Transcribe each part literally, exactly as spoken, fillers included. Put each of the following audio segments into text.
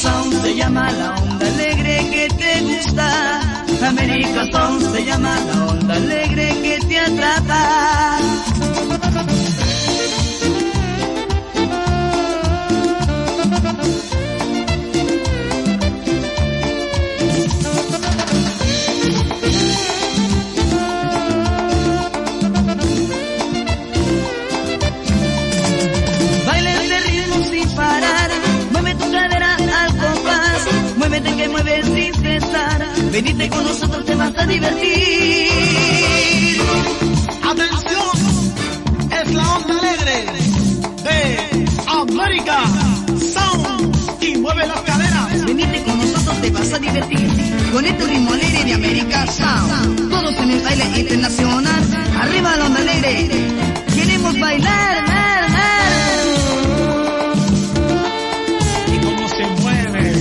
Sound se llama la onda alegre que te gusta. América Sound se llama la onda alegre que te atrapa. Muévete que mueves sin cesar, venite con nosotros, te vas a divertir. Atención, es la onda alegre de América Sound y mueve las caderas. Venite con nosotros, te vas a divertir, con este ritmo alegre de América Sound. Todos en el baile internacional, arriba la onda alegre, queremos bailar, mar, mar. Y cómo se mueve.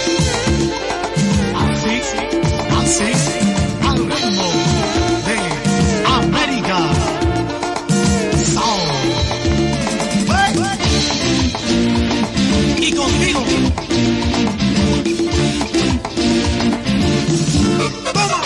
Así, al ritmo de América Sound. Y contigo. ¡Toma!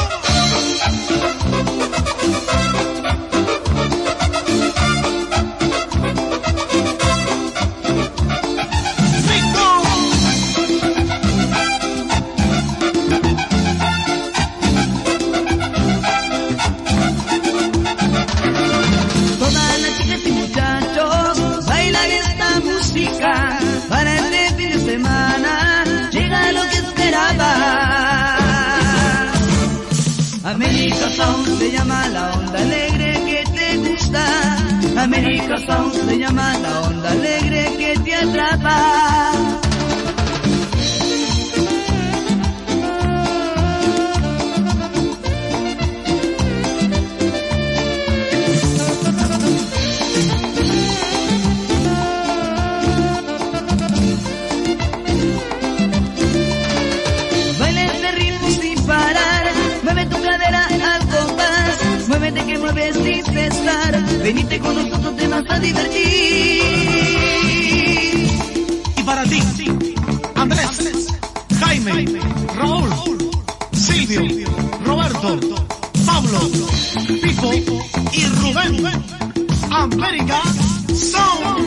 Para este fin de semana llega lo que esperaba. América Sound se llama la onda alegre que te gusta. América Sound se llama la onda alegre que te atrapa. Muévete que mueves sin cesar, venite con nosotros, te vas a divertir. Y para ti, Andrés, Jaime, Raúl, Silvio, Roberto, Pablo, Pico y Rubén, América Sound.